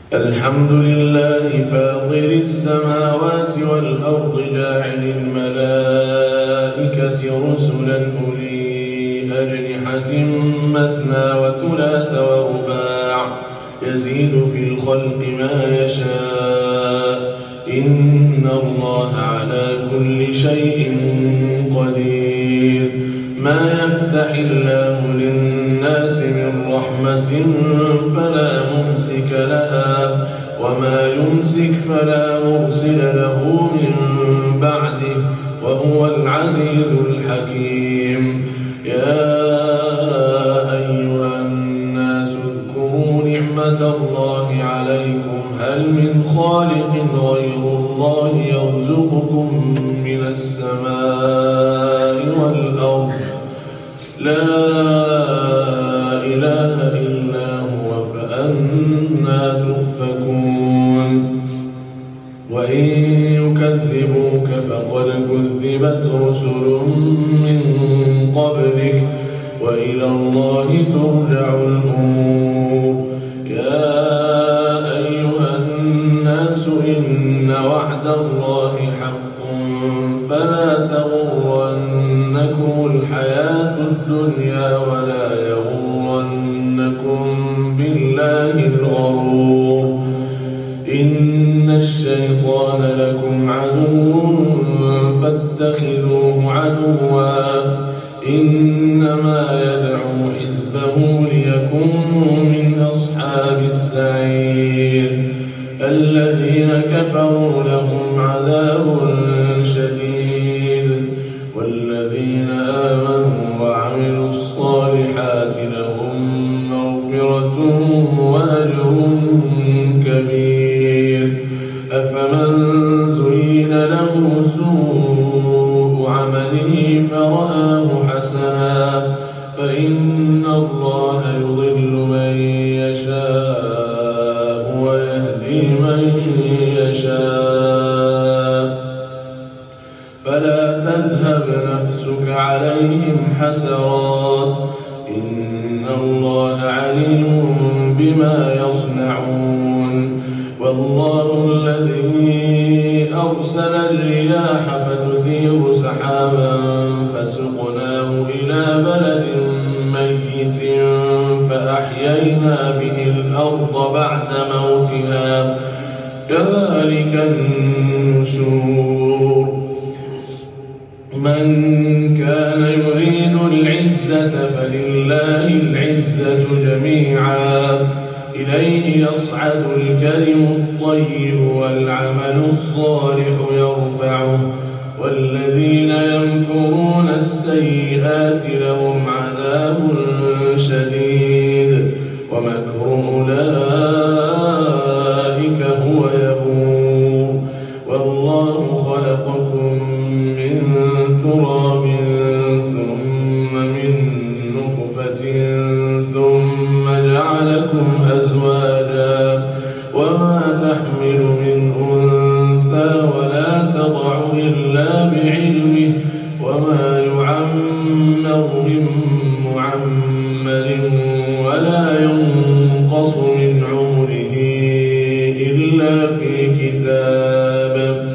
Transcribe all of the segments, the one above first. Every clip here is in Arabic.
الحمد لله فاطر السماوات والأرض جاعل الملائكة رسلا أولي أجنحة مثنى وثلاث ورباع يزيد في الخلق ما يشاء إن الله على كل شيء قدير. ما يفتح الله للناس من رحمة فلا ممسك لها وما يمسك فلا مرسل له من بعده وهو العزيز الحكيم. يا أيها الناس اذكروا نعمة الله عليكم هل من خالق غير الله يرزقكم من السماء والأرض لا إله إلا هو فأنى تؤفكون. وإن يكذبوك فقد كذبت رسل من قبلك وإلى الله ترجع الأمور. يا أيها الناس إن وعد الله حق فلا تغرنكم الحياة الدنيا ولا يغرنكم بالله الغرور. إن الشيطان لكم عدو فاتخذوه عدوا إنما يدعو حزبه ليكونوا من أصحاب السعير. الذين كفروا لهم عذاب شديد والذين آمنوا وعملوا الصالحات لهم مغفرة وأجر كبير. أفمن زين له سوء عمله فرآه حسنا فإن الله يضل من يشاء ويهدي من يشاء فلا تذهب نفسك عليهم حسرات إن الله عليم بما يصنعون. والله الذي أرسل الرياح فتثير سحابا فسقناه إلى بلد ميت فأحيينا به الأرض بعد موتها كذلك النشور. من كان يريد العزة فلله العزة جميعا إليه يصعد الكلم الطيب والعمل الصالح يرفعه والذين يمكرون السيئات لهم عذاب شديد ومكر أولئك هو يبور. والله خلقكم من تراب ثم من نطفة ثم جعلكم أزواجا وما تحمل من أنثى ولا تضع إلا بعلمه وما يعمر من معمر ولا ينقص من عمره إلا في كتاب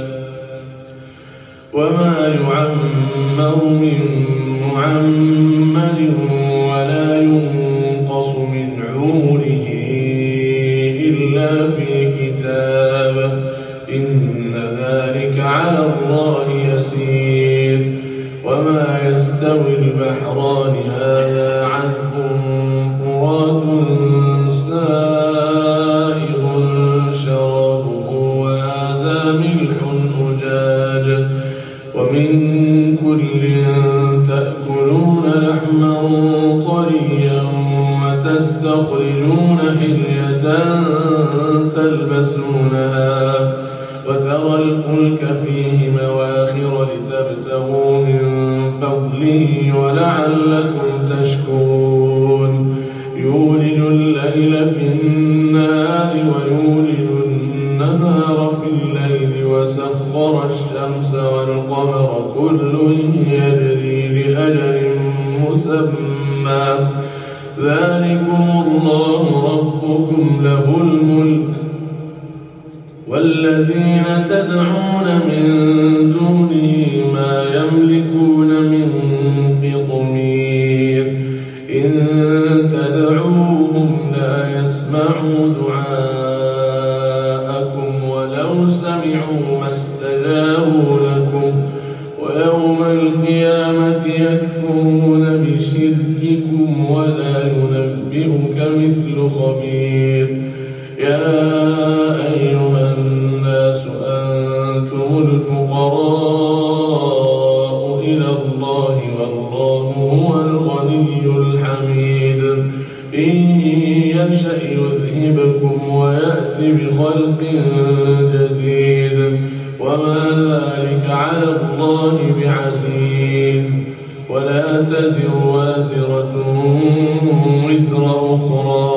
وما يعمر من معمر ولا ينقص من عمره إلا في كتاب إن ذلك على الله يسير. وما يستوي البحران هذا عذب فرات سائغ شرابه وهذا ملح أجاج ومن كل تأكلون لحما طريا وتستخرجون حلية تلبسونها وترى الفلك فيه مواخر لتبتغوا من فضله ولعلكم تشكرون. يولج الليل في النهار ويولج النهار في الليل وسخر الشمس والقمر كل يجري لأجل مسمى ذلكم الله ربكم له الملك والذين تدعون من دونه ما يملكون من قطمير إن تدعوهم لا يسمعوا دعاءكم ولو سمعوا ما استجابوا لكم ويوم القيامة يكفرون بشرككم ولا ينبئك مثل خبير يا أيها الناس أنتم الفقراء إلى الله والله هو الغني الحميد إن يشأ يذهبكم ويأتي بخلق جديد وما ذلك على الله بعزيز ولا تزر وازرة وزر أخرى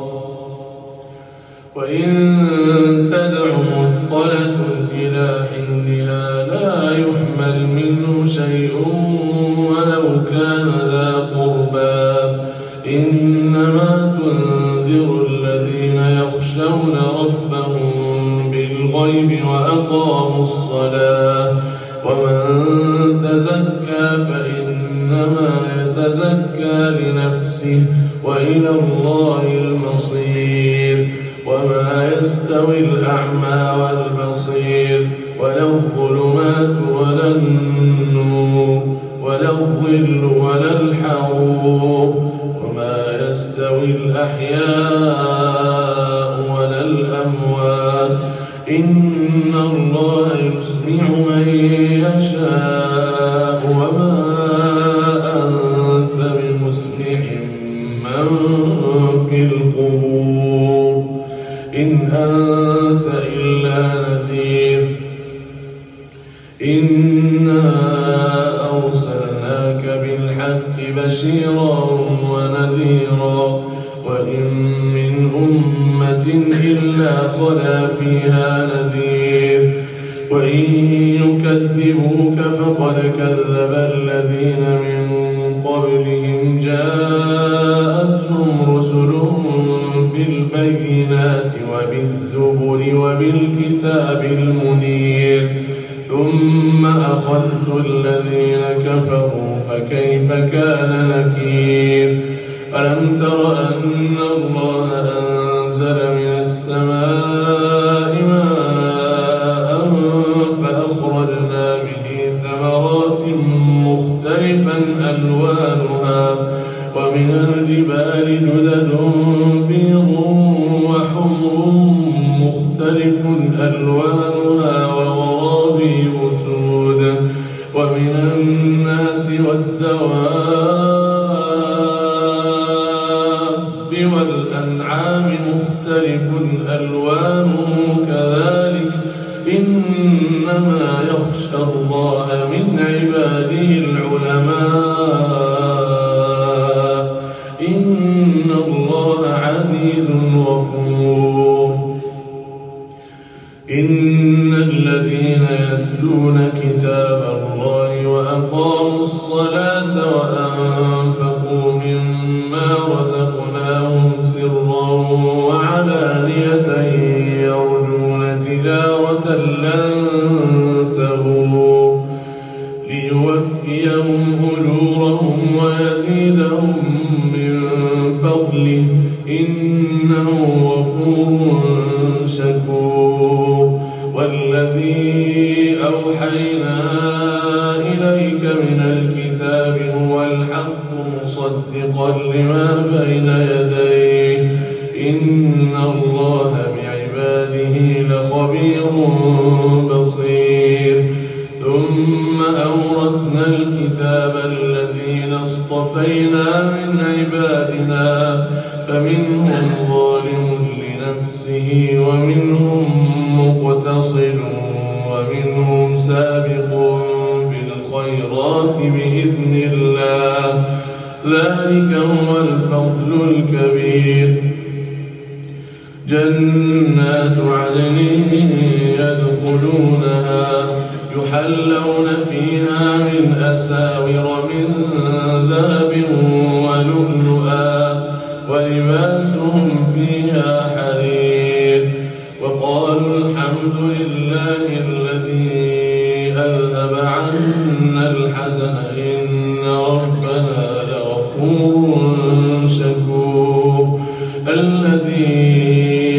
وإن تدع مثقلة إلى حملها لا يحمل منه شيء ولو كان ذا قربى إنما تنذر الذين يخشون ربهم بالغيب وأقاموا الصلاة ومن تزكى فإنما يتزكى لنفسه وإلى الله المصير وما يستوي الأعمى والبصير ولا الظلمات ولا النور ولا الظل ولا الحرور وما يستوي الأحياء ولا الأموات إن الله يسمع من يشاء وما أنت بمسمع من في القبور إن أنت إلا نذير إنا أرسلناك بالحق بشيرا ونذيرا وإن من أمة إلا خلا فيها نذير وإن يكذبوك فقد كذب الذين من قبلهم جاءتهم رسلهم بالبينات وبالزبر وبالكتاب المنير ثم أخذت الذين كفروا فكيف كان نكير ألم تر أن الله أنزل من السماء ماء فأخرجنا به ثمرات مختلفا ألوانها ومن الجبال جدد بيض وحمر مختلف ألوانها وغرابيب سود ومن الناس والدواب والأنعام مختلف ألوانه كذلك إنما يخشى الله من عباده العلماء إن الله عزيز غفور إن الذين يتلون كتاب الله وأقاموا الصلاة وأنفقوا مما رزقناهم سرا وعلانية يرجون تجارة لن تبور ليوفيهم أجورهم ويزيدهم من فضله إنه غفور شكور والذي أوحينا إليك من الكتاب هو الحق مصدقا لما بين يديه إن الله بعباده لخبير بصير ثم أورثنا الكتاب الذين اصطفينا من عبادنا فمنهم ظالم لنفسه ومنهم مقتصد ومنهم سابق بالخيرات بإذن الله ذلك هو الفضل الكبير جنات عدن يدخلونها يحلون فيها من أساور من ذهب ولؤلؤا ولباسهم فيها حرير وقالوا الحمد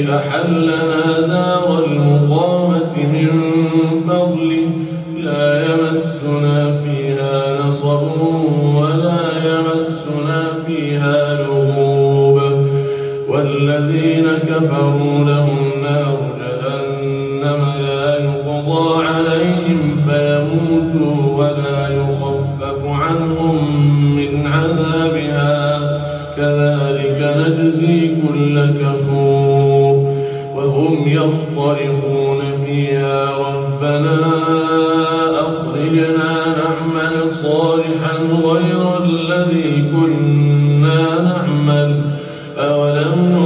أحلنا دار المقامة من فضله لا يمسنا فيها نصب ولا يمسنا فيها لغوب والذين كفروا لهم نار جهنم لا يقضى عليهم فيموتوا ولا يخفف عنهم من عذابها كذلك نجزي كل كفور وهم يصطرخون فيها ربنا أخرجنا نعمل صالحا غير الذي كنا نعمل أولم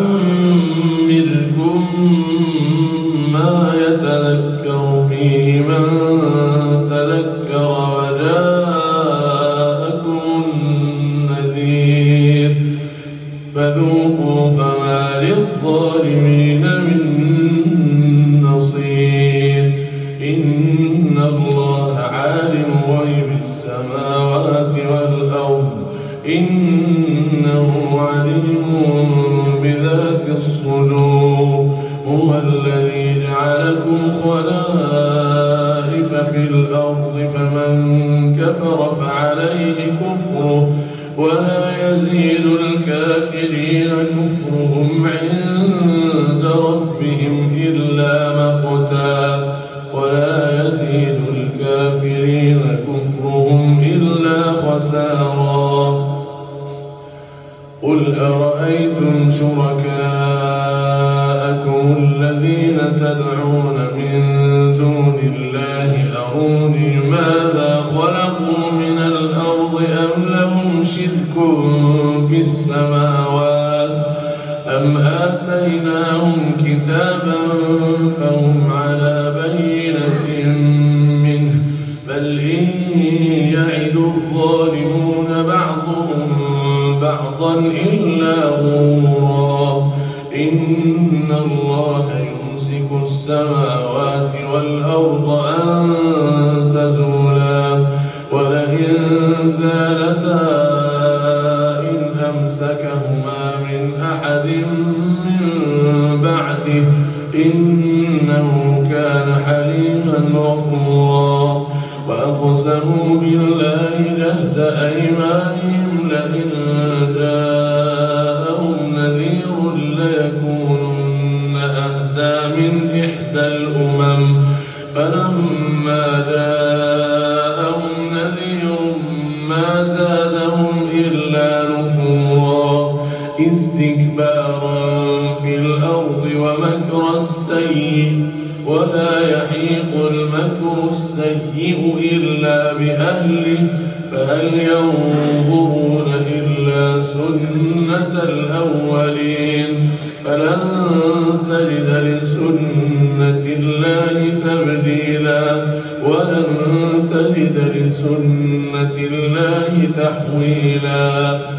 نعمركم ما يتذكر فيه من تذكر وجاءكم النذير فذوقوا فما للظالمين من نصير إن الله عالم غيب السماوات والأرض إنه عليم بذات الصدور هو الذي جعلكم خلائف في الأرض فمن كفر فعليه كفره ولا يزيد الكافرين كفرهم عند ربهم إلا مقتا ولا يزيد الكافرين كفرهم إلا خسارا قل أرأيتم شركاءكم الذين تدعون من دون الله أروني ماذا خلقوا من الأرض أم لهم شرك في السماوات أم آتيناهم كتابا فهم على بينة منه بل إن يعد الظالمون بعضهم بعضا إلا غرورا إن الله يمسك السماوات والأرض أن تزولا ولئن زالتا إن أمسكهما من أحد من بعده إنه كان حليما غفورا وأقسموا بالله جهد أيمانهم لئن جاءهم نذير ليكونن أهدى من إحدى الأمم فلما جاءهم نذير ما زادهم إلا نفورا استكبارا في الأرض ومكر السيء ولا يحيق المكر السيء إلا بأهله فهل ينظرون إلا سنة الأولين فلن تجد لسنة الله تبديلا ولن تجد لسنة الله تحويلا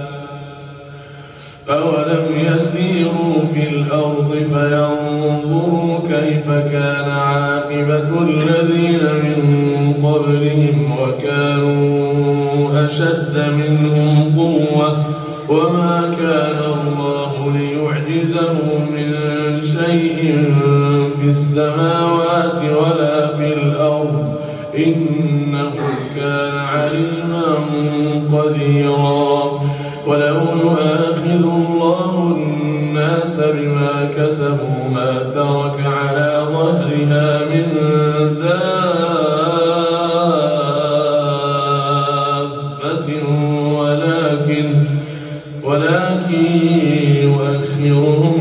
أولم يسيروا في الأرض فينظروا كيف كان عاقبة الذين من قبلهم وكانوا أشد منهم قوة وما كان الله ليعجزه من شيء في السماوات ولا في الأرض إنه كان عليما قديرا ولو يؤاخذ الله الناس بما كسبوا ما ترك على ظهرها من دابة ولكن يؤخرهم